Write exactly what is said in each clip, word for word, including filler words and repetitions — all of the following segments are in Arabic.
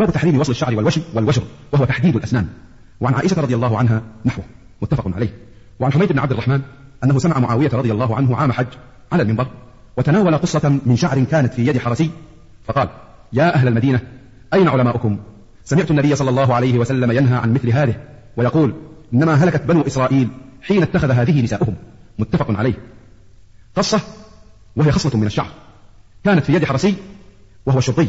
باب تحريم وصل الشعر والوشم والوشر وهو تحديد الأسنان. وعن عائشة رضي الله عنها نحوه متفق عليه. وعن حميد بن عبد الرحمن أنه سمع معاوية رضي الله عنه عام حج على المنبر وتناول قصة من شعر كانت في يد حرسي فقال: يا أهل المدينة أين علماؤكم؟ سمعت النبي صلى الله عليه وسلم ينهى عن مثل هذه ويقول: إنما هلكت بنو إسرائيل حين اتخذ هذه نساؤهم. متفق عليه. قصة وهي خصلة من الشعر كانت في يد حرسي وهو الشرطي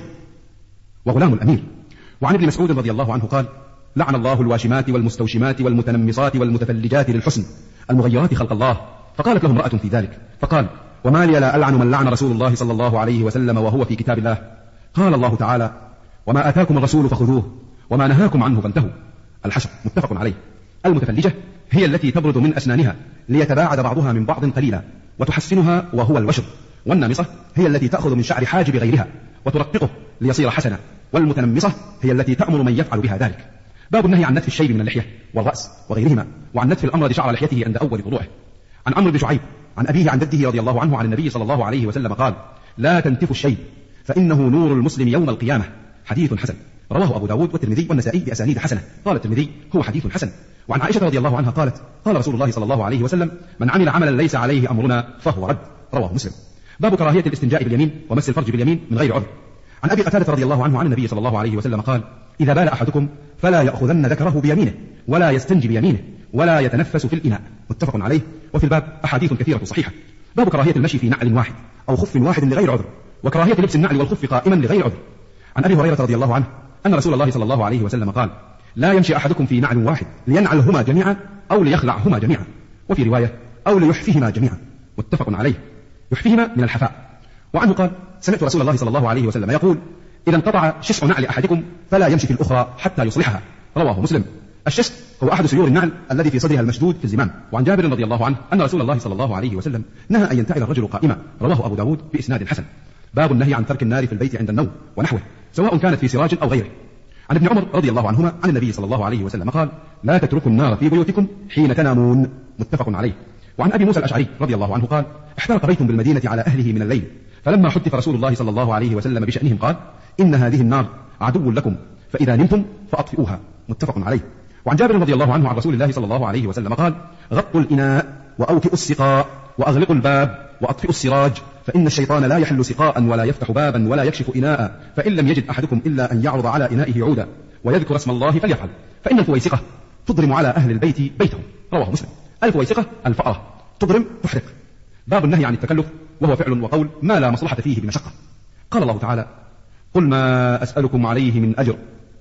وغلام الأمير. وعن ابن مسعود رضي الله عنه قال: لعن الله الواشمات والمستوشمات والمتنمصات والمتفلجات للحسن المغيرات خلق الله. فقالت له امرأة في ذلك فقال: وما لي لا ألعن من لعن رسول الله صلى الله عليه وسلم وهو في كتاب الله. قال الله تعالى: وما آتاكم الرسول فخذوه وما نهاكم عنه فانتهوا. الحشر. متفق عليه. المتفلجة هي التي تبرد من أسنانها ليتباعد بعضها من بعض قليلا وتحسنها وهو الوشر. والنامصة هي التي تأخذ من شعر حاجب غيرها وترققه ليصير حسنا. والمتنمصة هي التي تأمر من يفعل بها ذلك. باب النهي عن نتف الشيب من اللحية والرأس وغيرهما، وعن نتف الأمرد شعر لحيته عند أول طلوعه. عن عمرو بن شعيب عن أبيه عن جده رضي الله عنه عن النبي صلى الله عليه وسلم قال: لا تنتفوا الشيب فإنه نور المسلم يوم القيامة. حديث حسن. رواه أبو داود والترمذي والنسائي بأسانيد حسنة. قال الترمذي: هو حديث حسن. وعن عائشة رضي الله عنها قالت: قال رسول الله صلى الله عليه وسلم: من عمل عملا ليس عليه أمرنا فهو رد. رواه مسلم. باب كراهية الاستنجاء باليمين ومس الفرج باليمين من غير عذر. عن أبي قتادة رضي الله عنه عن النبي صلى الله عليه وسلم قال: إذا بال أحدكم فلا يأخذن ذكره بيمينه ولا يستنجي بيمينه ولا يتنفس في الإناء. متفق عليه. وفي الباب أحاديث كثيرة صحيحة. باب كراهية المشي في نعل واحد أو خف واحد لغير عذر، وكراهية لبس النعل والخف قائما لغير عذر. عن أبي هريرة رضي الله عنه أن رسول الله صلى الله عليه وسلم قال: لا يمشي أحدكم في نعل واحد لينعلهما جميعا أو ليخلعهما جميعا، وفي رواية أو ليحفهما جميعا. متفق عليه. يحفهما من الحفاء. وعنه قال: سمعت رسول الله صلى الله عليه وسلم يقول: إذا انقطع شسع نعل أحدكم فلا يمشي في الأخرى حتى يصلحها. رواه مسلم. الشسع هو أحد سيور النعل الذي في صدرها المشدود في الزمام. وعن جابر رضي الله عنه أن رسول الله صلى الله عليه وسلم نهى أن ينتعل الرجل قائما. رواه أبو داود بإسناد حسن. باب النهي عن ترك النار في البيت عند النوم ونحوه سواء كانت في سراج أو غيره. عن ابن عمر رضي الله عنهما عن النبي صلى الله عليه وسلم قال: لا تتركوا النار في بيوتكم حين تنامون. متفق عليه. وعن أبي موسى الأشعري رضي الله عنه قال: احترق بيت بالمدينة على أهله من الليل، فلما حدث رسول الله صلى الله عليه وسلم بشأنهم قال: إن هذه النار عدو لكم فإذا نمتم فأطفئوها. متفق عليه. وعن جابر رضي الله عنه عن رسول الله صلى الله عليه وسلم قال: غطوا الإناء وأوكئوا السقاء وأغلقوا الباب وأطفئوا السراج، فإن الشيطان لا يحل سقاء ولا يفتح بابا ولا يكشف إناء، فإن لم يجد أحدكم إلا أن يعرض على إنائه عودا ويذكر اسم الله فليفعل، فإن الفويسقة تضرم على أهل البيت بيتهم. رواه مسلم. الفويسقة الفأرة تضرم تحرق. باب النهي عن التكلف وهو فعل وقول ما لا مصلحة فيه بمشقة. قال الله تعالى: قل ما أسألكم عليه من أجر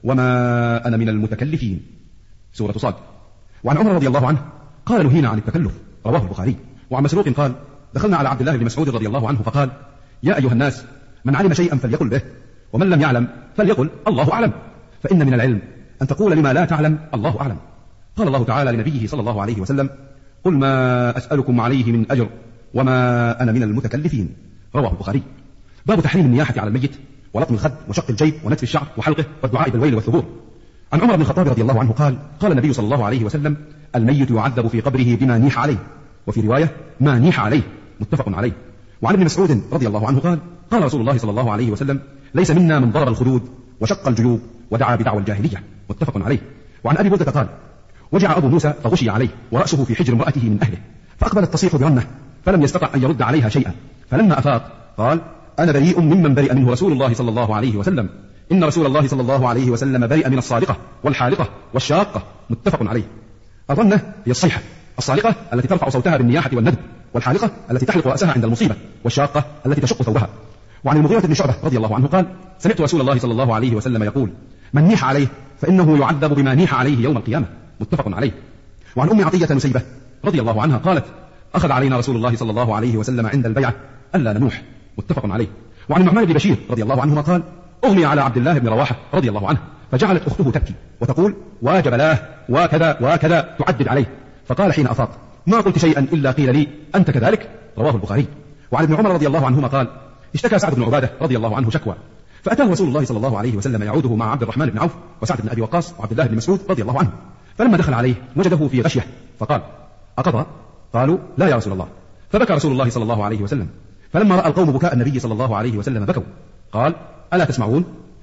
وما أنا من المتكلفين. سورة صاد. وعن عمر رضي الله عنه قال: نهينا عن التكلف. رواه البخاري. وعن مسروق قال: دخلنا على عبد الله بن مسعود رضي الله عنه فقال: يا أيها الناس، من علم شيئا فليقل به، ومن لم يعلم فليقل الله أعلم، فإن من العلم أن تقول لما لا تعلم الله أعلم. قال الله تعالى لنبيه صلى الله عليه وسلم: قل ما أسألكم عليه من أجر وما أنا من المتكلفين. رواه البخاري. باب تحريم النياحة على الميت ولطم الخد وشق الجيب ونتف الشعر وحلقه والدعاء بالويل والثبور. عن عمر بن الخطاب رضي الله عنه قال: قال النبي صلى الله عليه وسلم: الميت يعذب في قبره بما نيح عليه، وفي رواية ما نيح عليه. متفق عليه. وعن ابن مسعود رضي الله عنه قال: قال رسول الله صلى الله عليه وسلم: ليس منا من ضرب الخدود وشق الجيوب ودعا بدعوى الجاهلية. متفق عليه. وعن أبي بردة قال: وجع أبو موسى فغشي عليه ورأسه في حجر امرأته من أهله، فأقبلت تصيح برنة فلم يستطع أن يرد عليها شيئا، فلما أفاق قال: أنا بريء ممن برئ منه رسول الله صلى الله عليه وسلم، إن رسول الله صلى الله عليه وسلم برئ من الصالقة والحالقة والشاقة. متفق عليه. الرنة هي الصيحة، الصالقة التي ترفع صوتها بالنياحة والندب، والحالقة التي تحلق رأسها عند المصيبة، والشاقة التي تشق ثوبها. وعن المغيرة بن شعبة رضي الله عنه قال: سمعت رسول الله صلى الله عليه وسلم يقول: من نيح عليه فإنه يعذب بما نيح عليه يوم القيامة. متفق عليه. وعن أم عطية نسيبة رضي الله عنها قالت: أخذ علينا رسول الله صلى الله عليه وسلم عند البيعة ألا ننوح. متفق عليه. وعن النعمان بن بشير رضي الله عنهما قال: أغمي على عبد الله بن رواحة رضي الله عنه، فجعلت أخته تبكي وتقول: واجبلاه وكذا وكذا، تعدد عليه، فقال حين أفاق: ما قلت شيئا إلا قيل لي أنت كذلك. رواه البخاري. وعن ابن عمر رضي الله عنهما قال: اشتكى سعد بن عبادة رضي الله عنه شكوى، فأتاه رسول الله صلى الله عليه وسلم يعوده مع عبد الرحمن بن عوف وسعد بن أبي وقاص وعبد الله بن مسعود رضي الله عنه، فلما دخل عليه وجده في غشية فقال: أقضى؟ قالوا: لا يا رسول الله. فبكى رسول الله صلى الله عليه وسلم، فلما رأى القوم بكاء النبي صلى الله عليه وسلم بكوا، قال: ألا تسمعون؟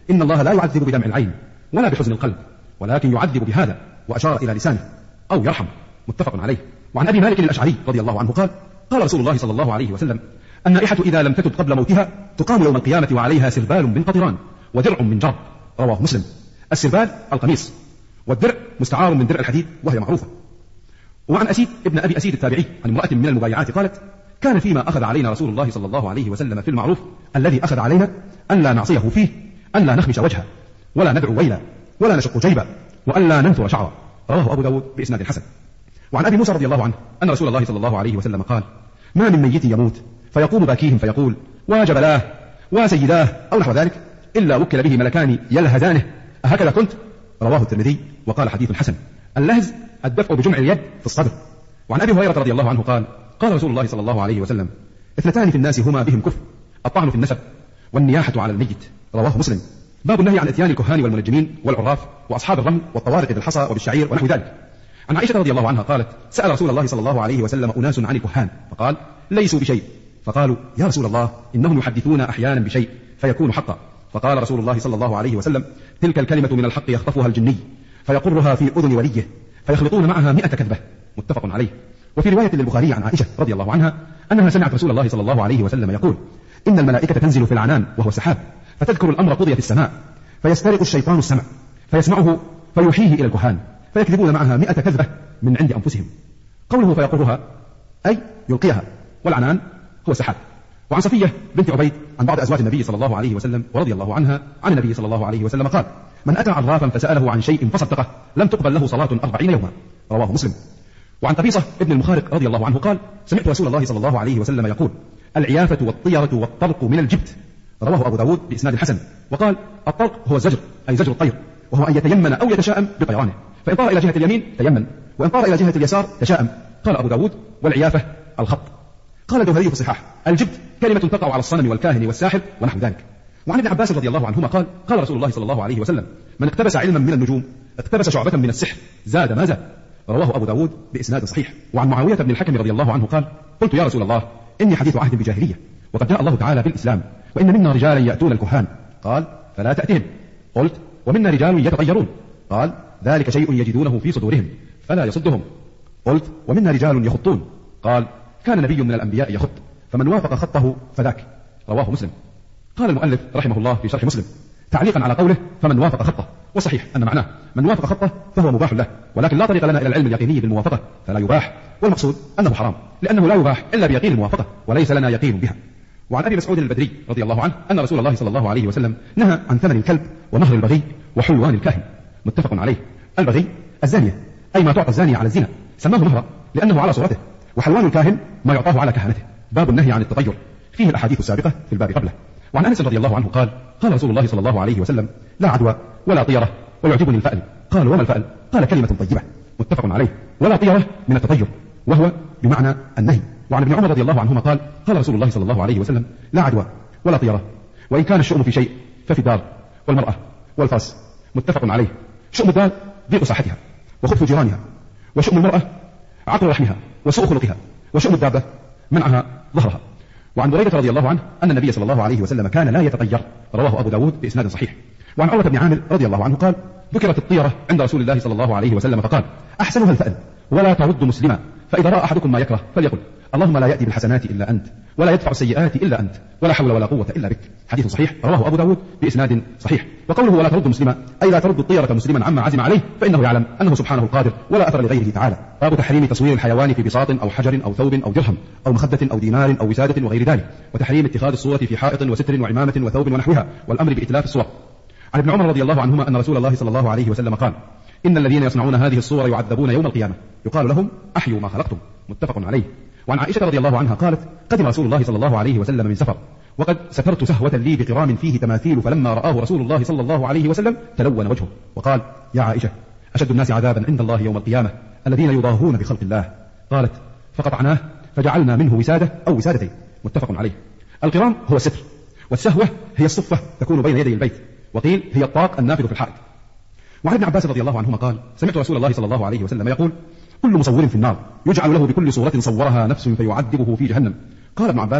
إن الله لا يعذب بدمع العين ولا بحزن القلب، ولكن يعذب بهذا، وأشار إلى لسانه، أو يرحم. متفق عليه. وعن أبي مالك الأشعري رضي الله عنه قال قال رسول الله صلى الله عليه وسلم: النائحة إذا لم تتب قبل موتها تقام يوم القيامة وعليها سربال من قطران ودرع من جرب. رواه مسلم. السربال القميص، والدرع مستعار من درع الحديد وهي معروفة. وعن أسيد ابن أبي أسيد التابعي عن امرأة من المبايعات قالت: كان فيما أخذ علينا رسول الله صلى الله عليه وسلم في المعروف الذي أخذ علينا أن لا نعصيه فيه، أن لا نخمش وجهه، ولا ندعو ويلا، ولا نشق جيبا، وأن لا ننثر شعرا. رواه أبو داود بإسناد حسن. وعن أبي موسى رضي الله عنه أن رسول الله صلى الله عليه وسلم قال: ما من ميت يموت فيقوم باكيهم فيقول: وجبلاه وسيداه أو نحو ذلك، إلا وكل به ملكان يلهزانه: أهكذا كنت؟ رواه الترمذي وقال حديث حسن. اللهز الدفع بجمع اليد في الصدر. وعن أبي هريرة رضي الله عنه قال قال رسول الله صلى الله عليه وسلم: اثنتان في الناس هما بهم كفر، الطعن في النسب والنياحة على الميت. رواه مسلم. باب النهي عن اتيان الكهان والمنجمين والعراف واصحاب الرمل والطوارق بالحصى وبالشعير ونحو ذلك. عن عائشة رضي الله عنها قالت: سأل رسول الله صلى الله عليه وسلم أناس عن الكهان فقال: ليسوا بشيء. فقالوا: يا رسول الله إنهم يحدثون أحيانا بشيء فيكون حقا. فقال رسول الله صلى الله عليه وسلم: تلك الكلمة من الحق يخطفها الجني فيقرها في أذن وليه فيخلطون معها مئة كذبة. متفق عليه. وفي رواية للبخاري عن عائشة رضي الله عنها أنها سمعت رسول الله صلى الله عليه وسلم يقول: إن الملائكة تنزل في العنان وهو السحاب فتذكر الأمر قضي في السماء، فيسترق الشيطان السمع فيسمعه فيوحيه إلى الكهان فيكذبون معها مئة كذبة من عند أنفسهم. قوله فيقرها أي يلقيها، والعنان هو السحاب. وعن صفية بنت عبيد عن بعض أزواج النبي صلى الله عليه وسلم ورضي الله عنها عن النبي صلى الله عليه وسلم قال: من أتى عرافا فسأله عن شيء فصدقه لم تقبل له صلاة أربعين يوما. رواه مسلم. وعن قبيصة ابن المخارق رضي الله عنه قال: سمعت رسول الله صلى الله عليه وسلم يقول: العيافة والطيرة والطرق من الجبت. رواه أبو داود بإسناد حسن. وقال: الطرق هو الزجر أي زجر الطير، وهو أن يتيمن أو يتشاءم بطيرانه، فإن طار إلى جهة اليمين تيمن، وإن طار إلى جهة اليسار تشاءم. قال أبو داود: والعيافة الخط. قال الجوهري في الصحاح: الجبت كلمة تقع على الصنم والكاهن والساحر ونحو ذلك. وعن ابن عباس رضي الله عنهما قال: قال رسول الله صلى الله عليه وسلم: من اقتبس علما من النجوم اقتبس شعبة من السحر زاد ما زاد. رواه أبو داود بإسناد صحيح. وعن معاوية بن الحكم رضي الله عنه قال: قلت يا رسول الله إني حديث عهد بجاهلية، وقد جاء الله تعالى بالإسلام، وإن منا رجالا يأتون الكهان. قال: فلا تأتهم. قلت: ومنا رجال يتطيرون. قال: ذلك شيء يجدونه في صدورهم فلا يصدهم. قلت: ومنا رجال يخطون. قال: كان نبي من الأنبياء يخط، فمن وافق خطه فذاك. رواه مسلم. قال المؤلف رحمه الله في شرح مسلم تعليقا على قوله: فمن وافق خطه، والصحيح أن معناه من وافق خطه فهو مباح له، ولكن لا طريق لنا إلى العلم اليقيني بالموافقة فلا يباح، والمقصود أنه حرام، لأنه لا يباح إلا بيقين الموافقة وليس لنا يقين بها. وعن أبي مسعود البدري رضي الله عنه أن رسول الله صلى الله عليه وسلم نهى عن ثمن الكلب ومهر البغي وحلوان الكاهن. متفق عليه. البغي الزانية، أي ما تعطى الزانية على الزنا، سماه مهرا لأنه على صورته، وحلوان الكاهن ما يعطاه على كهانته. باب النهي عن التطير، فيه الأحاديث السابقة في الباب قبله. وعن أنس رضي الله عنه قال: قال رسول الله صلى الله عليه وسلم: لا عدوى ولا طيرة ويعجبني الفأل. قال: وما الفأل؟ قال: كلمة طيبة. متفق عليه. ولا طيرة من التطير، وهو بمعنى النهي. وعن ابن عمر رضي الله عنهما قال: قال رسول الله صلى الله عليه وسلم: لا عدوى ولا طيرة، وإن كان الشؤم في شيء ففي الدار والمرأة والفرس. متفق عليه. شؤم الدار ضيق ساحتها وخبث جيرانها، وشؤم المرأة عقل رحمها وسوء خلقها، وشؤم الدابة منعها ظهرها. وعن بريدة رضي الله عنه أن النبي صلى الله عليه وسلم كان لا يتطير. رواه أبو داود بإسناد صحيح. وعن عروة بن عامر رضي الله عنه قال: ذكرت الطيرة عند رسول الله صلى الله عليه وسلم فقال: أحسنها الفأل ولا ترد مسلما، فإذا رأى أحدكم ما يكره فليقل: اللهم لا يأتي بالحسنات إلا أنت، ولا يدفع السيئات إلا أنت، ولا حول ولا قوة إلا بك. حديث صحيح رواه أبو داود بإسناد صحيح. وقوله ولا ترد مسلما أي لا ترد الطيرة مسلما عما عزم عليه، فإنه يعلم أنه سبحانه القادر ولا أثر لغيره تعالى. باب تحريم تصوير الحيوان في بساط أو حجر أو ثوب أو درهم أو مخدة أو دينار أو وسادة وغير ذلك، وتحريم اتخاذ الصورة في حائط وستر وعمامة وثوب ونحوها، والأمر بإتلاف الصور. عن ابن عمر رضي الله عنهما أن رسول الله صلى الله عليه وسلم قال: إن الذين يصنعون هذه الصور يعذبون يوم القيامة، يقال لهم: أحيوا ما خلقتم. متفق عليه. وعن عائشة رضي الله عنها قالت: قدم رسول الله صلى الله عليه وسلم من سفر، وقد سترت سهوة لي بقرام فيه تماثيل، فلما رآه رسول الله صلى الله عليه وسلم تلون وجهه وقال: يا عائشة، أشد الناس عذابا عند الله يوم القيامة الذين يضاهون بخلق الله. قالت: فقطعناه فجعلنا منه وسادة أو وسادتين. متفق عليه. القرام هو الستر، والسهوة هي الصفة تكون بين يدي البيت، وقيل هي الطاق النافذ في الحائط. وعن ابن عباس رضي الله عنهما قال: سمعت رسول الله صلى الله عليه وسلم يقول: كل مصور في النار يجعل له بكل صورة صورها نفس فيعذبه في جهنم. قال ابن عباس: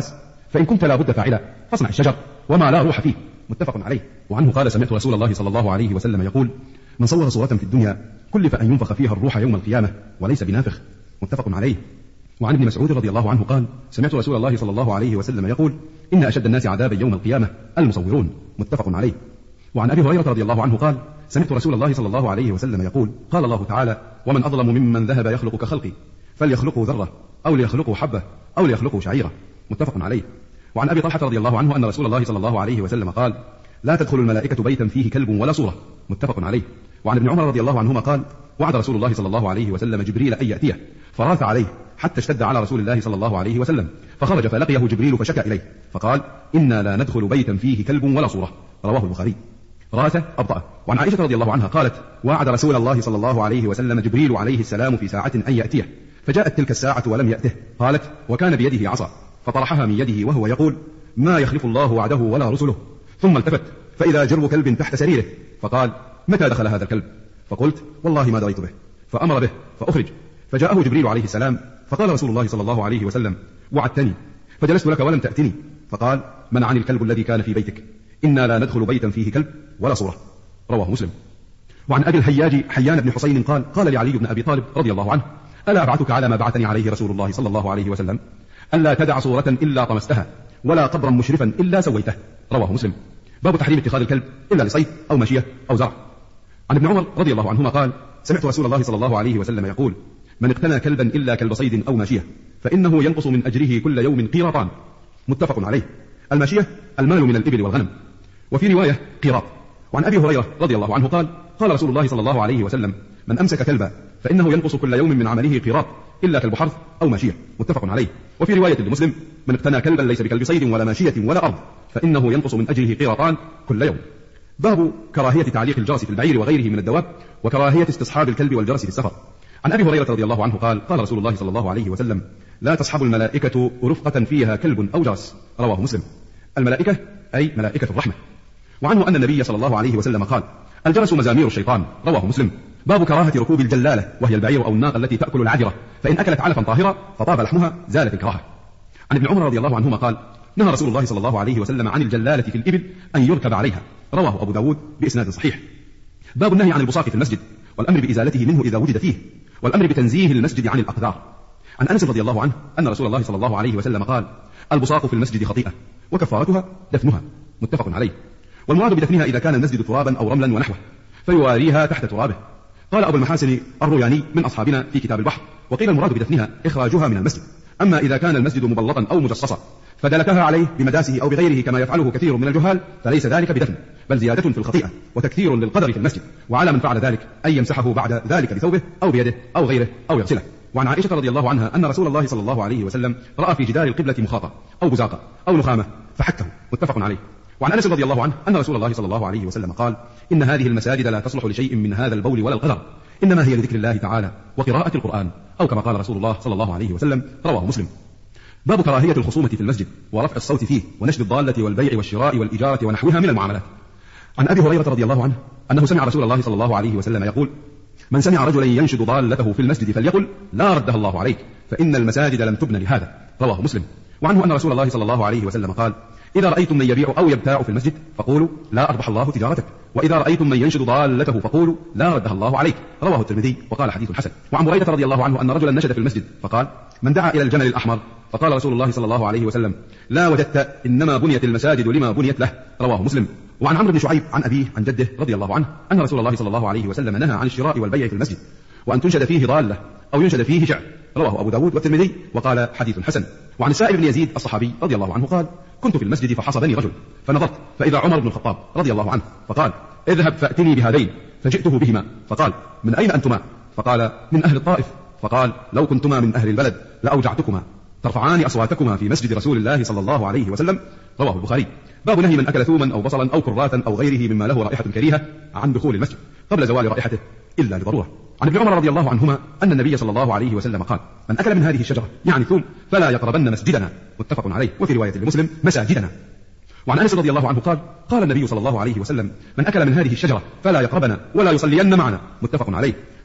فإن كنت لا بد فاعلا فاصنع الشجر وما لا روح فيه، متفق عليه. وعنه قال سمعت رسول الله صلى الله عليه وسلم يقول من صور صورة في الدنيا كلف أن ينفخ فيها الروح يوم القيامة وليس بنافخ، متفق عليه. وعن ابن مسعود رضي الله عنه قال سمعت رسول الله صلى الله عليه وسلم يقول إن أشد الناس عذابا يوم القيامة المصورون، متفق عليه. وعن أبي هريرة رضي الله عنه قال سمعت رسول الله صلى الله عليه وسلم يقول قال الله تعالى ومن أظلم ممن ذهب يخلق كخلقي فليخلقوا ذرة أو ليخلقوا حبة أو ليخلقوا شعيرة، متفق عليه. وعن أبي طلحة رضي الله عنه أن رسول الله صلى الله عليه وسلم قال لا تدخل الملائكة بيتا فيه كلب ولا صورة، متفق عليه. وعن ابن عمر رضي الله عنهما قال وعد رسول الله صلى الله عليه وسلم جبريل أن يأتيه فراث عليه حتى اشتد على رسول الله صلى الله عليه وسلم، فخرج فلقيه جبريل فشكى إليه فقال إنا لا ندخل بيتا فيه كلب ولا صورة، رواه البخاري. راثة أبطأ. وعن عائشة رضي الله عنها قالت وعد رسول الله صلى الله عليه وسلم جبريل عليه السلام في ساعة أن يأتيه، فجاءت تلك الساعة ولم يأته، قالت وكان بيده عصا فطرحها من يده وهو يقول ما يخلف الله وعده ولا رسله، ثم التفت فإذا جرو كلب تحت سريره فقال متى دخل هذا الكلب؟ فقلت والله ما دريت به، فأمر به فأخرج، فجاءه جبريل عليه السلام فقال رسول الله صلى الله عليه وسلم وعدتني فجلست لك ولم تأتني، فقال منعني الكلب الذي كان في بيتك، إنا لا ندخل بيتا فيه كلب ولا صورة، رواه مسلم. وعن أبي الحياج حيان بن حسين قال قال لعلي بن أبي طالب رضي الله عنه ألا أبعثك على ما بعثني عليه رسول الله صلى الله عليه وسلم ألا تدع صورة إلا طمستها ولا قبرا مشرفا إلا سويته، رواه مسلم. باب تحريم اتخاذ الكلب إلا لصيد أو ماشية أو زرع. عن ابن عمر رضي الله عنهما قال سمعت رسول الله صلى الله عليه وسلم يقول من اقتنى كلبا إلا كلب صيد أو ماشية فإنه ينقص من أجره كل يوم قيراطان، متفق عليه. الماشية المال من الإبل والغنم، وفي رواية قيراط. وعن أبي هريرة رضي الله عنه قال قال رسول الله صلى الله عليه وسلم من أمسك كلبا فإنه ينقص كل يوم من عمله قيراط إلا كلب حرث أو ماشية، متفق عليه. وفي رواية لمسلم من اقتنى كلبا ليس بكلب صيد ولا ماشية ولا أرض فإنه ينقص من أجره قيراطان كل يوم. باب كراهية تعليق الجرس في البعير وغيره من الدواب، وكراهية استصحاب الكلب والجرس في السفر. عن أبي هريرة رضي الله عنه قال قال رسول الله صلى الله عليه وسلم لا تصحب الملائكة رفقة فيها كلب أو جرس، رواه مسلم. الملائكة أي ملائكة الرحمة. وعنه أن النبي صلى الله عليه وسلم قال الجرس مزامير الشيطان، رواه مسلم. باب كراهة ركوب الجلالة وهي البعير أو الناقة التي تأكل العذرة، فإن أكلت علفا طاهرا فطاب لحمها زالت الكراهة. عن ابن عمر رضي الله عنهما قال نهى رسول الله صلى الله عليه وسلم عن الجلالة في الإبل أن يركب عليها، رواه أبو داود بإسناد صحيح. باب النهي عن البصاق في المسجد والأمر بإزالته منه إذا وجد فيه، والأمر بتنزيه المسجد عن الأقدار. عن أنس رضي الله عنه أن رسول الله صلى الله عليه وسلم قال البصاق في المسجد خطيئة وكفارتها دفنها، متفق عليه. والمراد بدفنها إذا كان المسجد ترابا أو رملا ونحوه فيواريها تحت ترابه. قال أبو المحاسن الروياني من أصحابنا في كتاب البحر وقيل المراد بدفنها إخراجها من المسجد. أما إذا كان المسجد مبلطا أو مجصصا فدلكها عليه بمداسه أو بغيره كما يفعله كثير من الجهال فليس ذلك بدفن، بل زيادة في الخطيئة وتكثير للقدر في المسجد، وعلى من فعل ذلك أن يمسحه بعد ذلك بثوبه أو بيده أو غيره أو يغسله. وعن عائشة رضي الله عنها أن رسول الله صلى الله عليه وسلم رأى في جدار القبلة مخاطة أو بزاقة أو نخامة فحكه، متفق عليه. وعن أنس رضي الله عنه أن رسول الله صلى الله عليه وسلم قال إن هذه المساجد لا تصلح لشيء من هذا البول ولا القدر، إنما هي لذكر الله تعالى وقراءة القرآن أو كما قال رسول الله صلى الله عليه وسلم، رواه مسلم. باب كراهية الخصومة في المسجد ورفع الصوت فيه ونشد الضالة والبيع والشراء والإجارة ونحوها من المعاملات. عن أبي هريرة رضي الله عنه أنه سمع رسول الله صلى الله عليه وسلم يقول من سمع رجلا ينشد ضالته في المسجد فليقل لا ردها الله عليك فإن المساجد لم تبن لهذا، رواه مسلم. وعنه أن رسول الله صلى الله عليه وسلم قال إذا رأيتم من يبيع أو يبتاع في المسجد فقولوا لا أربح الله تجارتك، وإذا رأيتم من ينشد ضالته فقولوا لا ردها الله عليك، رواه الترمذي وقال حديث حسن. وعن بريدة رضي الله عنه أن رجلا نشد في المسجد فقال من دعا إلى الجمل الأحمر، فقال رسول الله صلى الله عليه وسلم لا وجدت إنما بنيت المساجد لما بنيت له، رواه مسلم. وعن عمرو بن شعيب عن أبيه عن جده رضي الله عنه أن رسول الله صلى الله عليه وسلم نهى عن الشراء والبيع في المسجد وأن تنشد فيه ضالة أو ينشد فيه شعر، رواه أبو داود والترمذي وقال حديث حسن. وعن السائب بن يزيد الصحابي رضي الله عنه قال كنت في المسجد فحصبني رجل فنظرت فإذا عمر بن الخطاب رضي الله عنه فقال اذهب فأتني بهذين، فجئته بهما فقال من أين أنتما؟ فقال من أهل الطائف. فقال لو كنتما من أهل البلد لأوجعتكما ترفعان أصواتكما في مسجد رسول الله صلى الله عليه وسلم، رواه البخاري. باب نهي من أكل ثوما أو بصلا أو كراثا أو غيره مما له رائحة كريهة عن دخول المسجد قبل زوال رائحته إلا لضرورة. عن ابن عمر رضي الله عنهما أن النبي صلى الله عليه وسلم قال من أكل من هذه الشجرة يعني ثوم فلا يقربن مسجدنا، متفق عليه. وفي رواية لمسلم مساجدنا. وعن أنس رضي الله عنه قال قال النبي صلى الله عليه وسلم من أكل من هذه الشجرة فلا يقربنا ولا يصلين معنا، متفق عليه.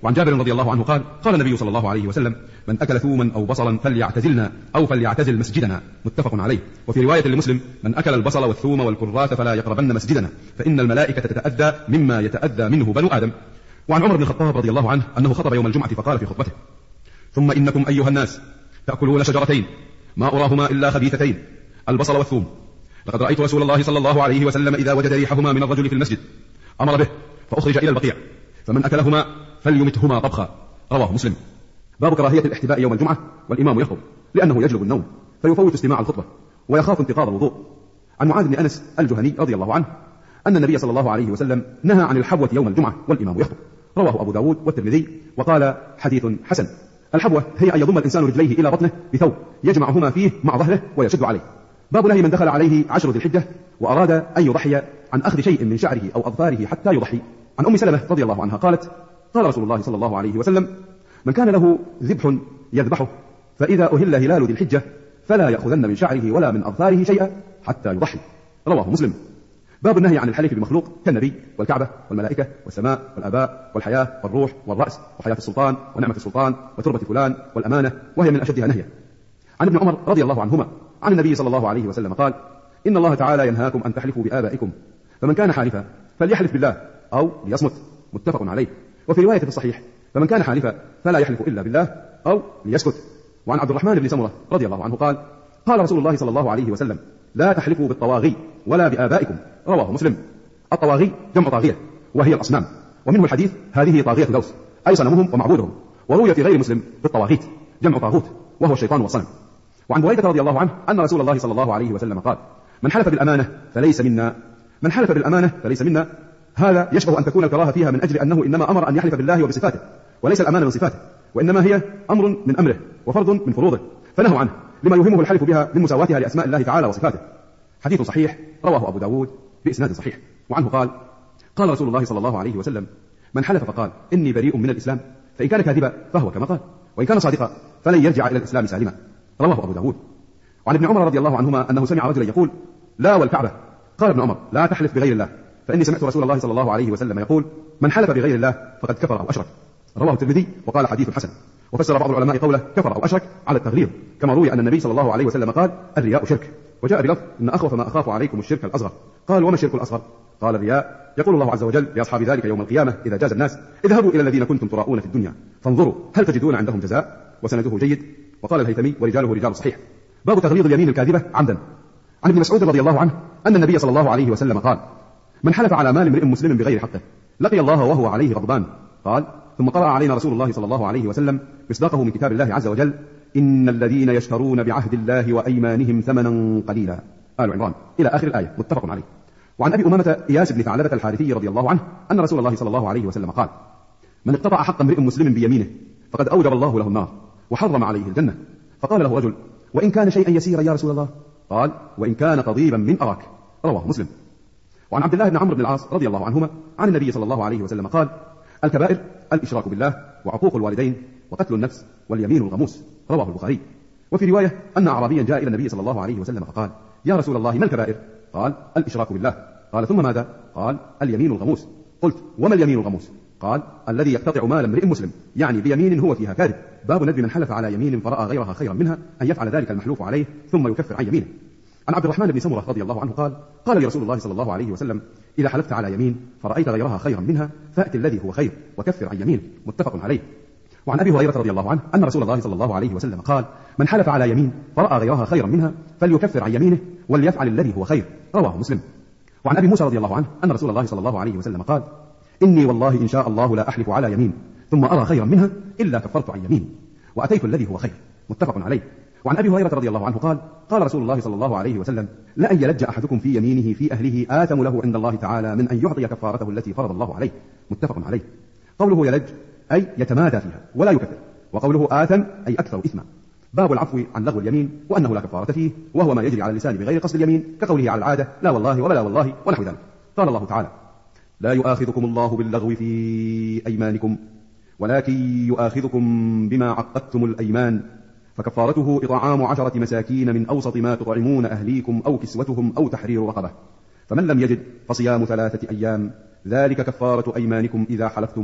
وعن جابر رضي الله عنه قال قال النبي صلى الله عليه وسلم من أكل ثوما أو بصلا فليعتزلنا أو فليعتزل مسجدنا متفق عليه. وفي رواية لمسلم من أكل البصل والثوم والكراث فلا يقربن مسجدنا فإن الملائكة تتأذى مما يتأذى منه بنو آدم. وعن عمر بن الخطاب رضي الله عنه أنه خطب يوم الجمعة فقال في خطبته ثم إنكم أيها الناس تأكلون شجرتين ما أراهما إلا خبيثتين البصل والثوم لقد رأيت رسول الله صلى الله عليه وسلم إذا وجد ريحهما من الرجل في المسجد أمر به فأخرج إلى البقيع فمن أكلهما فليمتهما طبخا رواه مسلم. باب كراهية الاحتباء يوم الجمعة والإمام يخطب لأنه يجلب النوم فيفوت استماع الخطبة ويخاف انتقاض الوضوء. عن معاذ بن أنس الجهني رضي الله عنه أن النبي صلى الله عليه وسلم نهى عن الحبوة يوم الجمعة والإمام يخطب رواه أبو داود والترمذي وقال حديث حسن. الحبوة هي أن يضم الإنسان رجليه إلى بطنه بثوب يجمعهما فيه مع ظهره ويشد عليه. باب نهي من دخل عليه عشر ذي الحجة وأراد أن يضحي عن أخذ شيء من شعره أو أظفاره حتى يضحي. عن أم سلمة رضي الله عنها قالت قال رسول الله صلى الله عليه وسلم من كان له ذبح يذبحه فإذا أهل هلال ذي الحجة فلا يأخذن من شعره ولا من أظفاره شيئا حتى يضحي رواه مسلم. باب النهي عن الحلف بمخلوق كالنبي والكعبة والملائكة والسماء والآباء والحياة والروح والرأس وحياة السلطان ونعمة السلطان وتربة فلان والأمانة وهي من أشدها نهيا. عن ابن عمر رضي الله عنهما عن النبي صلى الله عليه وسلم قال إن الله تعالى ينهاكم أن تحلفوا بآبائكم فمن كان حالفا فليحلف بالله أو ليصمت متفق عليه. وفي رواية في الصحيح فمن كان حالفا فلا يحلف إلا بالله أو ليسكت. وعن عبد الرحمن بن سمرة رضي الله عنه قال قال رسول الله صلى الله عليه وسلم لا تحلفوا بالطواغي ولا بآبائكم رواه مسلم. الطواغي جمع طاغية وهي الأصنام ومنه الحديث هذه طاغية دوس أي صنمهم ومعبودهم. وروي في غير مسلم بالطواغيت جمع طاغوت وهو الشيطان والصنم. وعن بريدة رضي الله عنه أن رسول الله صلى الله عليه وسلم قال من حلف بالأمانة فليس منا من حلف بالأمانة فليس منا. هذا يشبه أن تكون الكراهة فيها من أجل أنه إنما أمر أن يحلف بالله وبصفاته وليس الأمانة من صفاته وإنما هي أمر من أمره وفرض من فروضه فنهوا عنه لما يهمه الحلف بها من مساواتها لأسماء الله تعالى وصفاته. حديث صحيح رواه أبو داود بإسناد صحيح. وعنه قال قال رسول الله صلى الله عليه وسلم من حلف فقال إني بريء من الإسلام فإن كان كاذبا فهو كما قال وإن كان صادقا فلن يرجع إلى الإسلام سالما رواه أبو داود. وعن ابن عمر رضي الله عنهما أنه سمع رجلا يقول لا والكعبة قال ابن عمر لا تحلف بغير الله فإني سمعت رسول الله صلى الله عليه وسلم يقول من حلف بغير الله فقد كفر أو أشرك رواه الترمذي وقال حديث حسن. وفسر بعض العلماء قوله كفر أو أشرك على التغليظ كما روي أن النبي صلى الله عليه وسلم قال الرياء شرك. وجاء بلفظ إن أخوف ما أخاف عليكم الشرك الأصغر قال وما الشرك الأصغر قال الرياء. يقول الله عز وجل لأصحاب ذلك يوم القيامة إذا جاز الناس اذهبوا إلى الذين كنتم تراءون في الدنيا فانظروا هل تجدون عندهم جزاء وسنده جيد. وقال الهيثمي ورجاله رجال صحيح. باب تغليظ اليمين الكاذبة عمدا. عن ابن مسعود رضي الله عنه أن النبي صلى الله عليه وسلم قال من حلف على مال امرئ مسلم بغير حقه لقي الله وهو عليه غضبان. قال ثم قرأ علينا رسول الله صلى الله عليه وسلم مصداقه من كتاب الله عز وجل إن الذين يشترون بعهد الله وأيمانهم ثمنا قليلا آل عمران إلى آخر الآية متفق عليه. وعن أبي أمامة إياس بن ثعلبة الحارثي رضي الله عنه أن رسول الله صلى الله عليه وسلم قال من اقتطع حق امرئ مسلم بيمينه فقد أوجب الله له النار وحرم عليه الجنة. فقال له رجل وإن كان شيئا يسيرا يا رسول الله قال وإن كان قضيبا من أراك رواه مسلم. وعن عبد الله بن عمرو بن العاص رضي الله عنهما عن النبي صلى الله عليه وسلم قال الكبائر الإشراك بالله وعقوق الوالدين وقتل النفس واليمين الغموس رواه البخاري. وفي رواية أن أعرابيا جاء إلى النبي صلى الله عليه وسلم فقال يا رسول الله ما الكبائر قال الإشراك بالله قال ثم ماذا قال اليمين الغموس. قلت وما اليمين الغموس قال الذي يقتطع مال امرئ مسلم يعني بيمين هو فيها كاذب. باب ندب من حلف على يمين فرأى غيرها خيرا منها أن يفعل ذلك المحلوف عليه ثم يكفر عن يمينه. عن عبد الرحمن بن سمرة رضي الله عنه قال قال لي رسول الله صلى الله عليه وسلم إذا حلفت على يمين فرأيت غيرها خيرا منها فأت الذي هو خير وكفر عن يمينه متفق عليه. وعن أبي هريرة رضي الله عنه أن رسول الله صلى الله عليه وسلم قال من حلف على يمين فرأى غيرها خيرا منها فليكفر عن يمينه وليفعل الذي هو خير رواه مسلم. وعن أبي موسى رضي الله عنه أن رسول الله صلى الله عليه وسلم قال إني والله إن شاء الله لا أحلف على يمين ثم أرى خيرا منها إلا كفرت عن يمين وأتيت الذي هو خير متفق عليه. وعن أبي هريرة رضي الله عنه قال قال رسول الله صلى الله عليه وسلم لأن يلج أحدكم في يمينه في أهله آثم له عند الله تعالى من أن يعطي كفارته التي فرض الله عليه متفق عليه. قوله يلج أي يتمادى فيها ولا يكفر وقوله آثم أي أكثر إثما. باب العفو عن لغو اليمين وأنه لا كفارة فيه وهو ما يجري على اللسان بغير قصد اليمين كقوله على العادة لا والله ولا والله ونحو ذلك. قال الله تعالى لا يؤاخذكم الله باللغو في أيمانكم ولكن يؤاخذكم بما عقدتم الأيمان فكفارته إطعام عشرة مساكين من أوسط ما تطعمون أهليكم أو كسوتهم أو تحرير رقبة فمن لم يجد فصيام ثلاثة أيام ذلك كفارة أيمانكم إذا حلفتم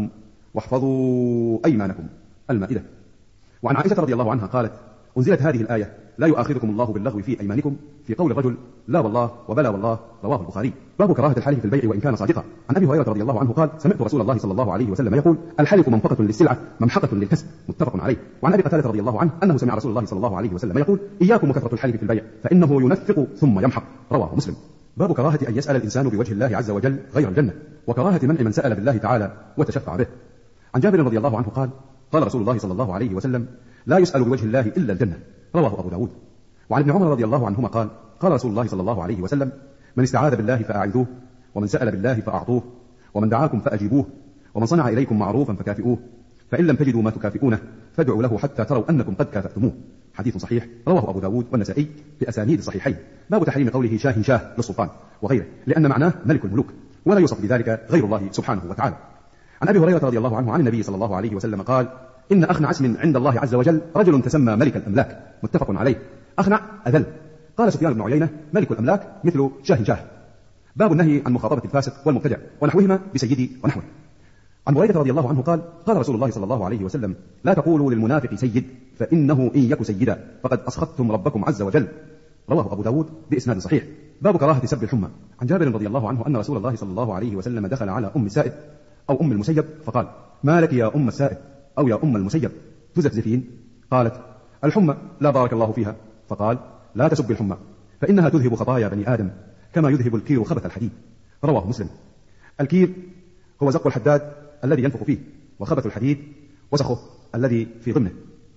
واحفظوا أيمانكم. المائدة. وعن عائشة رضي الله عنها قالت: أنزلت هذه الآية: لا يؤاخذكم الله باللغو في أيمانكم، في قول الرجل لا والله وبلا والله. رواه البخاري. باب كراهة الحلف في البيع وإن كان صادقا. عن أبي هريرة رضي الله عنه قال: سمعت رسول الله صلى الله عليه وسلم يقول: الحلف منفقة للسلعة ممحقة للكسب. متفق عليه. وعن أبي قتادة رضي الله عنه أنه سمع رسول الله صلى الله عليه وسلم يقول: إياكم وكثرة الحلف في البيع فإنه ينفق ثم يمحق. رواه مسلم. باب كراهة أن يسأل الإنسان بوجه الله عز وجل غير الجنة، وكراهة منع من سأل بالله تعالى وتشفع به. عن جابر رضي الله عنه قال: قال رسول الله صلى الله عليه وسلم: لا يسأل بوجه الله إلا الجنة. رواه أبو داود. وعن ابن عمر رضي الله عنهما قال: قال رسول الله صلى الله عليه وسلم: من استعاذ بالله فأعذوه، ومن سأل بالله فأعطوه، ومن دعاكم فأجيبوه، ومن صنع إليكم معروفا فكافئوه، فإن لم تجدوا ما تكافئونه فادعوا له حتى تروا أنكم قد كافأتموه. حديث صحيح رواه أبو داود والنسائي بأسانيد الصحيحين. باب تحريم قوله شاه شاه للسلطان وغيره، لأن معناه ملك الملوك، ولا يوصف بذلك غير الله سبحانه وتعالى. عن أبي هريرة رضي الله عنه عن النبي صلى الله عليه وسلم قال: إن أخنع اسم عند الله عز وجل رجل تسمى ملك الأملاك. متفق عليه. أخنع أذل. قال سفيان بن عيينة: ملك الأملاك مثل شاه شاه. باب النهي عن مخاطبة الفاسق والمبتدع ونحوهما بسيدي ونحوه. عن بريدة رضي الله عنه قال: قال رسول الله صلى الله عليه وسلم: لا تقولوا للمنافق سيد، فإنه إن يك سيدا فقد أسخطتم ربكم عز وجل. رواه أبو داود بإسناد صحيح. باب كراهة سب الحمى. عن جابر رضي الله عنه أن رسول الله صلى الله عليه وسلم دخل على أم السائب أو أم المسيب فقال: ما لك يا أم السائب أو يا أم المسيب تزفزفين؟ قالت: الحمى لا بارك الله فيها. فقال: لا تسب الحمى فإنها تذهب خطايا بني آدم كما يذهب الكير خبث الحديد. رواه مسلم. الكير هو زق الحداد الذي ينفخ فيه، وخبث الحديد وسخه الذي في ضمنه.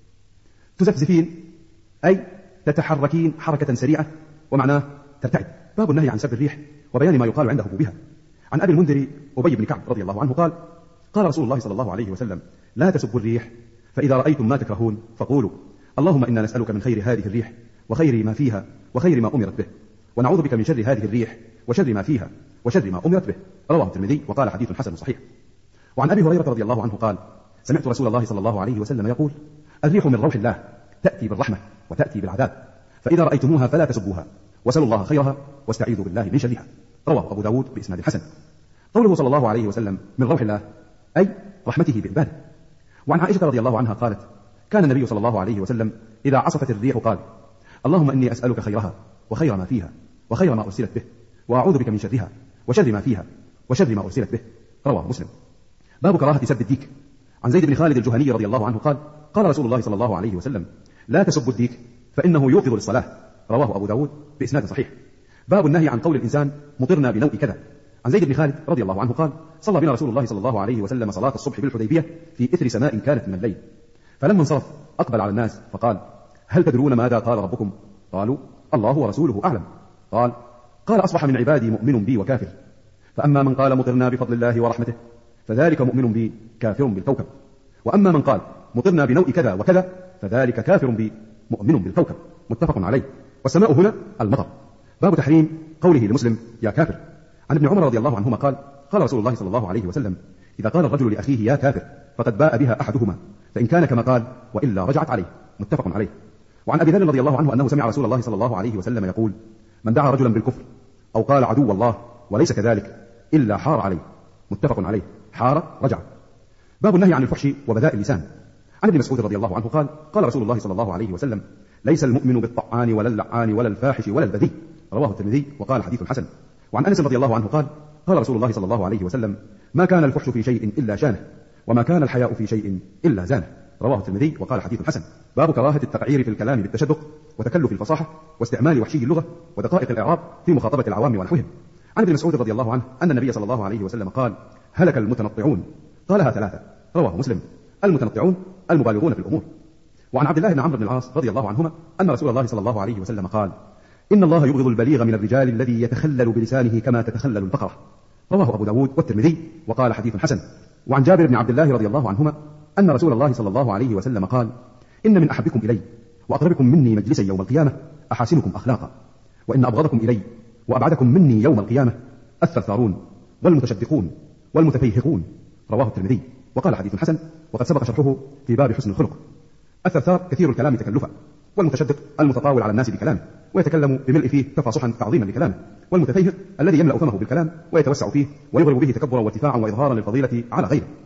تزفزفين أي تتحركين حركة سريعة، ومعناه ترتعد. باب النهي عن سب الريح وبيان ما يقال عنده بها. عن أبي المنذر أبي بن كعب رضي الله عنه قال: قال رسول الله صلى الله عليه وسلم: لا تسبوا الريح، فإذا رأيتم ما تكرهون فقولوا: اللهم إنا نسألك من خير هذه الريح وخير ما فيها وخير ما أمرت به، ونعوذ بك من شر هذه الريح وشر ما فيها وشر ما أمرت به. رواه الترمذي وقال حديث حسن صحيح. وعن أبي هريرة رضي الله عنه قال: سمعت رسول الله صلى الله عليه وسلم يقول: الريح من روح الله تأتي بالرحمة وتأتي بالعذاب، فإذا رأيتموها فلا تسبوها، وسلوا الله خيرها واستعيذوا بالله من شرها. رواه أبو داود بإسناد حسن. قوله صلى الله عليه وسلم من روح الله أي رحمته بعباده. وعن عائشة رضي الله عنها قالت: كان النبي صلى الله عليه وسلم إذا عصفت الريح قال: اللهم إني أسألك خيرها وخير ما فيها وخير ما أرسلت به، وأعوذ بك من شرها وشر ما فيها وشر ما أرسلت به. رواه مسلم. باب كراهة سب الديك. عن زيد بن خالد الجهني رضي الله عنه قال: قال رسول الله صلى الله عليه وسلم: لا تسبوا الديك فإنه يوقظ للصلاة. رواه أبو داود بإسناد صحيح. باب النهي عن قول الإنسان مطرنا بنوء كذا. عن زيد بن خالد رضي الله عنه قال: صلى بنا رسول الله صلى الله عليه وسلم صلاة الصبح بالحديبية في إثر سماء كانت من الليل، فلما انصرف أقبل على الناس فقال: هل تدرون ماذا قال ربكم؟ قالوا: الله ورسوله أعلم. قال: قال: أصبح من عبادي مؤمن بي وكافر، فأما من قال مطرنا بفضل الله ورحمته فذلك مؤمن بي كافر بالكوكب، وأما من قال مطرنا بنوء كذا وكذا فذلك كافر بي مؤمن بالكوكب. متفق عليه. والسماء هنا المطر. باب تحريم قوله لمسلم يا كافر. عن ابن عمر رضي الله عنهما قال: قال رسول الله صلى الله عليه وسلم: إذا قال الرجل لأخيه يا كافر فقد باء بها أحدهما، فإن كان كما قال وإلا رجعت عليه. متفق عليه. وعن أبي ذر رضي الله عنه أنه سمع رسول الله صلى الله عليه وسلم يقول: من دعا رجلا بالكفر أو قال عدو الله وليس كذلك إلا حار عليه. متفق عليه. حار رجع. باب النهي عن الفحش وبذاء اللسان. عن ابن مسعود رضي الله عنه قال: قال رسول الله صلى الله عليه وسلم: ليس المؤمن بالطعان ولا اللعان ولا الفاحش ولا البذيء. رواه الترمذي وقال حديث حسن. وعن أنس رضي الله عنه قال: قال رسول الله صلى الله عليه وسلم: ما كان الفحش في شيء إلا شانه، وما كان الحياء في شيء إلا زانه. رواه الترمذي وقال حديث حسن. باب كراهة التقعير في الكلام بالتشدق وتكلف الفصاحة واستعمال وحشي اللغة ودقائق الإعراب في مخاطبة العوام ونحوهم. عن ابن مسعود رضي الله عنه أن النبي صلى الله عليه وسلم قال: هلك المتنطعون. قالها ثلاثة. رواه مسلم. المتنطعون المبالغون في الأمور. وعن عبد الله بن عمرو بن العاص رضي الله عنهما أن رسول الله صلى الله عليه وسلم قال: إن الله يبغض البليغ من الرجال الذي يتخلل بلسانه كما تتخلل البقرة. رواه أبو داود والترمذي وقال حديث حسن. وعن جابر بن عبد الله رضي الله عنهما أن رسول الله صلى الله عليه وسلم قال: إن من أحبكم إلي وأقربكم مني مجلسا يوم القيامة أحاسنكم أخلاقا، وإن أبغضكم إلي وأبعدكم مني يوم القيامة الثرثارون والمتشدقون والمتفيهقون. رواه الترمذي وقال حديث حسن، وقد سبق شرحه في باب حسن الخلق. الثرثار كثير الكلام تكلفا، والمتشدق المتطاول على الناس بكلامه ويتكلم بملء فيه تفاصحا تعظيما لكلامه، والمتفيهق الذي يملأ فمه بالكلام ويتوسع فيه ويضرب به تكبرا وارتفاعا وإظهارا للفضيلة على غيره.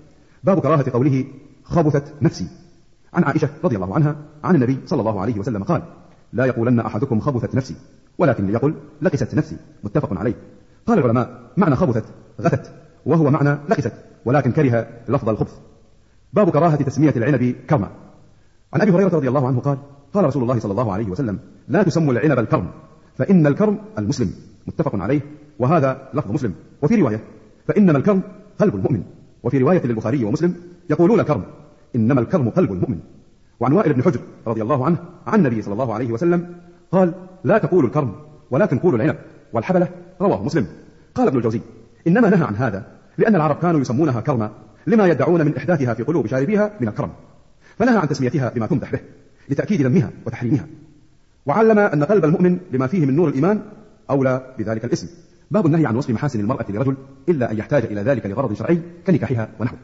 باب كراهة قوله خبثت نفسي. عن عائشة رضي الله عنها عن النبي صلى الله عليه وسلم قال: لا يقولن أحدكم خبثت نفسي، ولكن ليقل لقست نفسي، متفق عليه. قال العلماء: معنى خبثت غثت، وهو معنى لقست، ولكن كره لفظ الخبث. باب كراهة تسمية العنب كرما. عن أبي هريرة رضي الله عنه قال: قال رسول الله صلى الله عليه وسلم: لا تسموا العنب الكرم، فإن الكرم المسلم، متفق عليه، وهذا لفظ مسلم. وفي رواية: فإنما الكرم قلب المؤمن. وفي رواية للبخاري ومسلم: يقولون كرم، إنما الكرم قلب المؤمن. وعن وائل بن حجر رضي الله عنه عن النبي صلى الله عليه وسلم قال: لا تقولوا الكرم، ولكن قولوا العنب والحبلة، رواه مسلم. قال ابن الجوزي: إنما نهى عن هذا لأن العرب كانوا يسمونها كرما لما يدعون من إحداثها في قلوب شاربيها من الكرم، فنهى عن تسميتها بما تمدح به لتأكيد ذمها وتحريمها. وعلم أن قلب المؤمن لما فيه من نور الإيمان أولى بذلك الاسم. باب النهي عن وصف محاسن المرأة لرجل إلا أن يحتاج إلى ذلك لغرض شرعي كنكاحها ونحوه.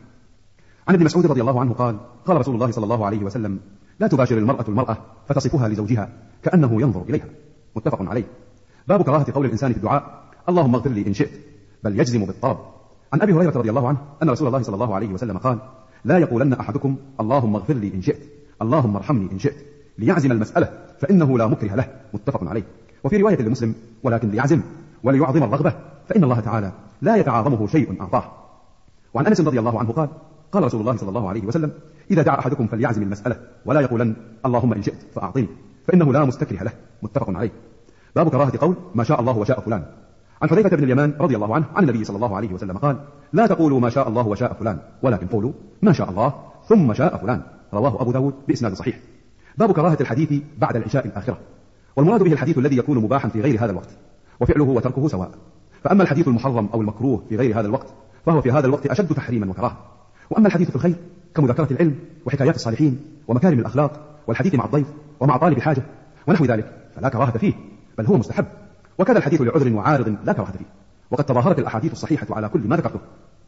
عن ابن مسعود رضي الله عنه قال: قال رسول الله صلى الله عليه وسلم: لا تباشر المرأة المرأة فتصفها لزوجها كأنه ينظر إليها، متفق عليه. باب كراهة قول الإنسان في الدعاء: اللهم اغفر لي إن شئت، بل يجزم بالطلب. عن أبي هريرة رضي الله عنه أن رسول الله صلى الله عليه وسلم قال: لا يقولن أحدكم اللهم اغفر لي إن شئت، اللهم ارحمني إن شئت، ليعزم المسألة فإنه لا مكره له، متفق عليه. وفي رواية لمسلم: ولكن ليعزم وليعظم الرغبة، فإن الله تعالى لا يتعاظمه شيء أعطاه. وعن أنس رضي الله عنه قال: قال رسول الله صلى الله عليه وسلم: إذا دعا أحدكم فليعزم المسألة ولا يقولن اللهم إن شئت فأعطني، فإنه لا مستكره له، متفق عليه. باب كراهة قول ما شاء الله وشاء فلان. عن حذيفة بن اليمان رضي الله عنه عن النبي صلى الله عليه وسلم قال: لا تقولوا ما شاء الله وشاء فلان، ولكن قولوا ما شاء الله ثم شاء فلان، رواه أبو داود بإسناد صحيح. باب كراهة الحديث بعد العشاء الآخرة. والمراد به الحديث الذي يكون مباحا في غير هذا الوقت، وفعله وتركه سواء. فأما الحديث المحرم أو المكروه في غير هذا الوقت فهو في هذا الوقت أشد تحريما وكراهة. وأما الحديث في الخير كمذاكرة العلم وحكايات الصالحين ومكارم الأخلاق والحديث مع الضيف ومع طالب حاجة ونحو ذلك فلا كراهة فيه، بل هو مستحب. وكذا الحديث لعذر وعارض لا كراهة فيه، وقد تظاهرت الأحاديث الصحيحة على كل ما ذكرته.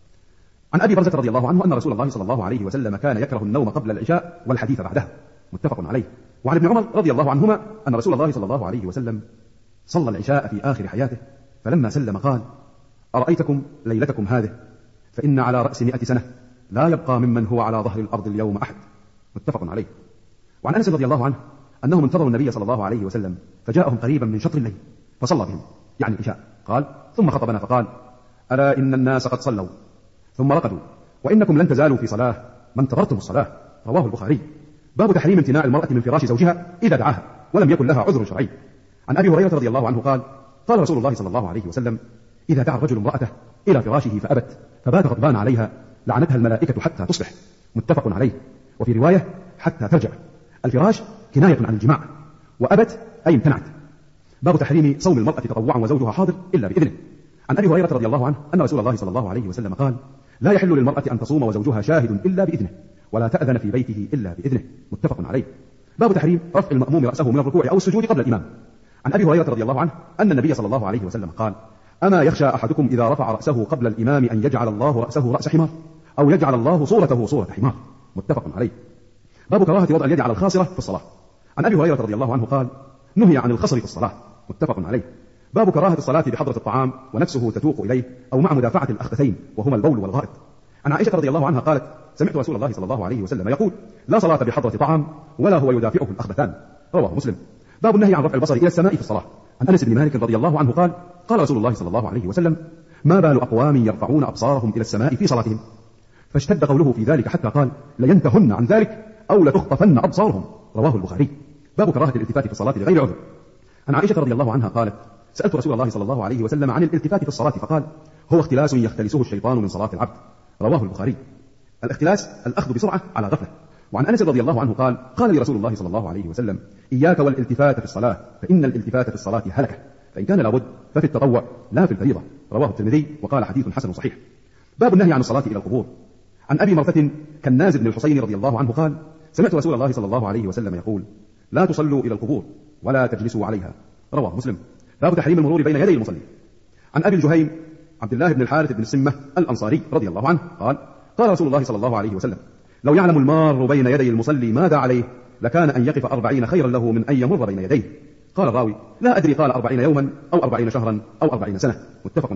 عن أبي برزة رضي الله عنه أن رسول الله صلى الله عليه وسلم كان يكره النوم قبل العشاء والحديث بعدها، متفق عليه. وعن ابن عمر رضي الله عنهما أن رسول الله صلى الله عليه وسلم صلى العشاء في آخر حياته، فلما سلم قال: أرأيتكم ليلتكم هذه، فإن على رأس مئة سنة لا يبقى ممن هو على ظهر الأرض اليوم أحد، متفق عليه. وعن أنس رضي الله عنه أنهم انتظروا النبي صلى الله عليه وسلم فجاءهم قريبا من شطر الليل فصلى بهم، يعني العشاء، قال: ثم خطبنا فقال: ألا إن الناس قد صلوا ثم رقدوا، وإنكم لن تزالوا في صلاة ما انتظرتم الصلاة، رواه البخاري. باب تحريم امتناع المرأة من فراش زوجها إذا دعاها ولم يكن لها عذر شرعي. عن أبي هريرة رضي الله عنه قال: قال رسول الله صلى الله عليه وسلم: إذا دعا الرجل امرأته إلى فراشه فأبت فبات غضبان عليها لعنتها الملائكة حتى تصبح، متفق عليه. وفي رواية: حتى ترجع. الفراش كناية عن الجماع، وأبت أي امتنعت. باب تحريم صوم المرأة تطوعا وزوجها حاضر إلا بإذنه. عن أبي هريرة رضي الله عنه أن رسول الله صلى الله عليه وسلم قال: لا يحل للمرأة أن تصوم وزوجها شاهد إلا بإذنه، ولا تأذن في بيته إلا بإذنه، متفق عليه. باب تحريم رفع المأموم رأسه من الركوع أو السجود قبل الإمام. عن أبي هريرة رضي الله عنه أن النبي صلى الله عليه وسلم قال: أما يخشى أحدكم إذا رفع رأسه قبل الإمام أن يجعل الله رأسه رأس حمار، أو يجعل الله صورته صورة حمار، متفق عليه. باب كراهة وضع اليد على الخاصرة في الصلاة. عن أبي هريرة رضي الله عنه قال: نهي عن الخصر في الصلاة، متفق عليه. باب كراهة الصلاة بحضرة الطعام ونفسه تتوق إليه أو مع مدافعة الأخذتين وهما البول والغائط. عن عائشة رضي الله عنها قالت: سمعت رسول الله صلى الله عليه وسلم يقول: لا صلاة بحضرة طعام ولا هو يدافعه الأخذتان، رواه مسلم. باب النهي عن رفع البصر إلى السماء في الصلاة. عن أنس بن مالك رضي الله عنه قال: قال رسول الله صلى الله عليه وسلم: ما بال أقوام يرفعون أبصارهم إلى السماء في صلاتهم؟ فاشتد قوله في ذلك حتى قال: لينتهن عن ذلك أو لتخطفن أبصارهم، رواه البخاري. باب كراهة الالتفات في الصلاة لغير عذر. عن عائشة رضي الله عنها قالت: سألت رسول الله صلى الله عليه وسلم عن الالتفات في الصلاة فقال: هو اختلاس يختلسه الشيطان من صلاة العبد، رواه البخاري. الاختلاس الأخذ بسرعة على غفلة. وعن أنس رضي الله عنه قال: قال لي رسول الله صلى الله عليه وسلم: إياك والالتفات في الصلاة، فإن الالتفات في الصلاة هلكة، فإن كان لابد ففي التطوع لا في الفريضة، رواه الترمذي وقال حديث حسن صحيح. باب النهي عن الصلاة إلى القبور. عن أبي مرثة كناز بن الحصين رضي الله عنه قال: سمعت رسول الله صلى الله عليه وسلم يقول: لا تصلوا إلى القبور ولا تجلسوا عليها، رواه مسلم. باب تحريم المرور بين يدي المصلي. عن أبي الجهيم عبد الله بن الحارث بن السمة الأنصاري رضي الله عنه قال: قال رسول الله صلى الله عليه وسلم: لو يعلم المار بين يدي المصلي ماذا عليه لكان أن يقف أربعين خيرا له من أن يمر بين يديه. قال الراوي: لا أدري قال أربعين يوما أو أربعين شهرا أو أربعين سنة، متفق عليه.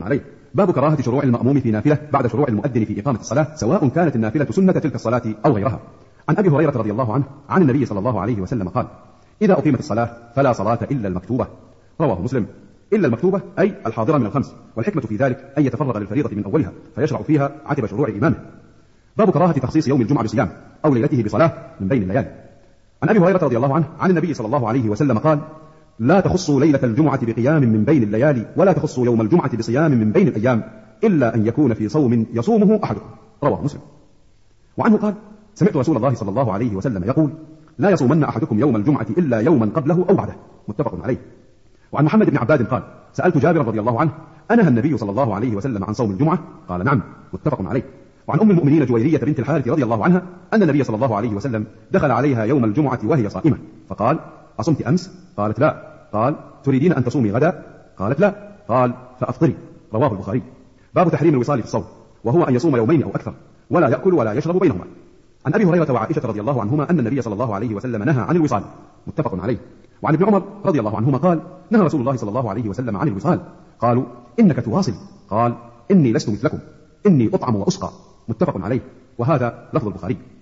باب كراهة شروع المأموم في نافلة بعد شروع المؤذن في إقامة الصلاة، سواء كانت النافلة سنة تلك الصلاة أو غيرها. عن أبي هريرة رضي الله عنه عن النبي صلى الله عليه وسلم قال: إذا أقيمت الصلاة فلا صلاة إلا المكتوبة. رواه مسلم. إلا المكتوبة أي الحاضرة من الخمس، والحكمة في ذلك أن يتفرغ للفريضة من أولها فيشرع فيها عقب شروع إمامه. باب كراهة تخصيص يوم الجمعة بصيام أو ليلته بصلاة من بين الليالي. عن أبي هريرة رضي الله عنه عن النبي صلى الله عليه وسلم قال: لا تخصوا ليلة الجمعة بقيام من بين الليالي، ولا تخصوا يوم الجمعة بصيام من بين الأيام، إلا أن يكون في صوم يصومه أحدكم. رواه مسلم. وعنه قال: سمعت رسول الله صلى الله عليه وسلم يقول: لا يصومن أحدكم يوم الجمعة إلا يوما قبله أو بعده. متفق عليه. وعن محمد بن عباد قال: سألت جابر رضي الله عنه: أنهى النبي صلى الله عليه وسلم عن صوم الجمعة؟ قال: نعم. متفق عليه. وعن أم المؤمنين جويرية بنت الحارث رضي الله عنها أن النبي صلى الله عليه وسلم دخل عليها يوم الجمعة وهي صائمة فقال: أصمت أمس؟ قالت: لا. قال: تريدين أن تصومي غدا؟ قالت: لا. قال: فأفطري. رواه البخاري. باب تحريم الوصال في الصوم، وهو أن يصوم يومين أو أكثر ولا يأكل ولا يشرب بينهما. عن أبي هريرة وعائشة رضي الله عنهما أن النبي صلى الله عليه وسلم نهى عن الوصال. متفق عليه. وعن ابن عمر رضي الله عنهما قال: نهى رسول الله صلى الله عليه وسلم عن الوصال. قالوا: إنك تواصل. قال: إني لست مثلكم، إني أطعم وأسقى. متفق عليه. وهذا لفظ البخاري.